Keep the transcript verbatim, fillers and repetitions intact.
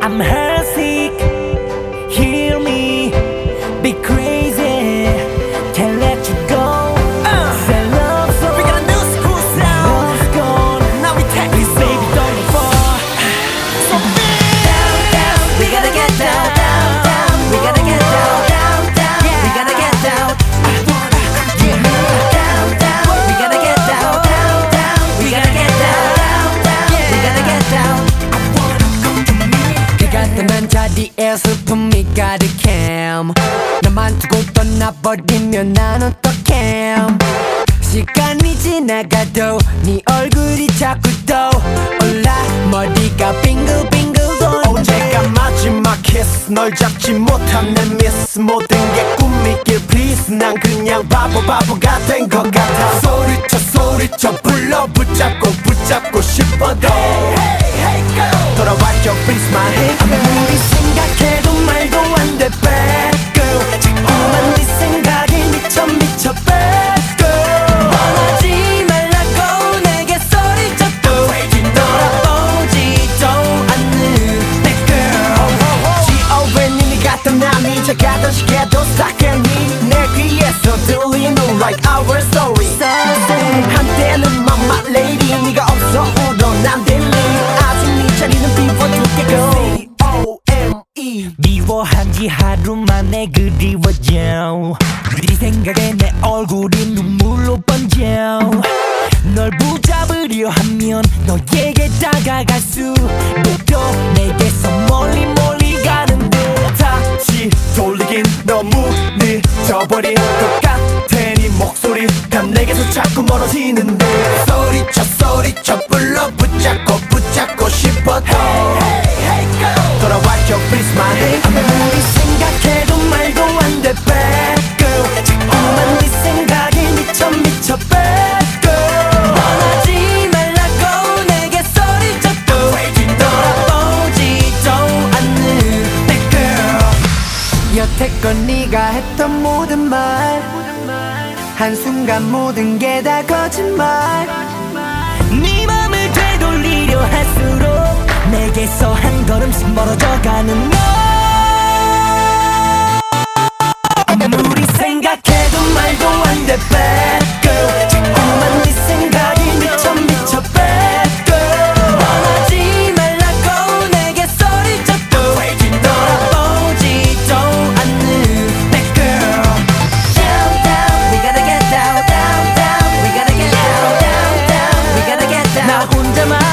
I'm heartsick, hear me, be crazy, can't let you go. uh, Say love's on, we got a new school sound. Love's gone, now we take this baby, don't fall. So down, down, we gotta get down, down, down. We gotta get down, down, down. Yeah. We gotta get down. Yeah. Down, down. We gotta get down, down, down. We gotta get down, down, down. Yeah. We gotta get down. I wanna go to me. 네가 떠난 자리에 슬픔이 가득해. 너만 두고 떠나버리면 난 어떡해. 시간이 지나가도 네 얼굴이 자꾸 떠올라. 머리가 빙글빙글 도는데 언제가 마지막 키스 널 잡지 못한 내 미스. 모든 게 꿈이길 please. 난 그냥 바보 바보가 된 것 같아. 소리쳐 소리쳐 불러 붙잡고 붙잡고 싶어도 돌아와줘 please my hand. 아무리 생각해도 말도 안 돼 bad girl. 자꾸만 네 생각에 미쳐 미쳐 bad girl. 떠나지 말라고 내게 소리쳐도 돌아보지도 않는 bad girl. 지오웬이 네가 떠나니 이제 가던 시계도 스탁했니. 내 귀에서 들리는 like our story. 한때는 mama lady 네가 없어 울어 난 들리. 아직 네 자리는 비워둘게 girl. C-O-M-E 미워한 지 하루 만에 그리워져. 네 생각에 내 얼굴이 눈물로 번져. 널 붙잡으려 하면 너에게 다가갈 수도 내게서 멀리 멀리 가는데 다시 돌리긴 너무 늦어버린 것 같아. 네 목소리가 내게서 자꾸 멀어지는데 소리쳐 소리쳐 불러 붙잡고 붙잡고 싶어도 돌아와줘 please my hand. 아무리 생각해도 말도 안 돼 bad girl. 자꾸만 네 생각에 미쳐 미쳐 bad girl. 떠나지 말라고 내게 소리쳐도 돌아보지도 않는 bad girl. 여태껏 네가 했던 모든 말 한순간 모든 게 다 거짓말. 네 맘을 되돌리려 할수록 내게서 한 걸음씩 멀어져가는 너. 아무리 생각해도 말도 안 돼 bad girl. 자꾸만 네 생각이 미쳐 미쳐 bad girl. 떠나지 말라고 내게 소리쳐도 돌아보지도 않는 bad girl. Down down, we gotta get down down down. We gotta get down down down. We gotta get down. 나 혼자만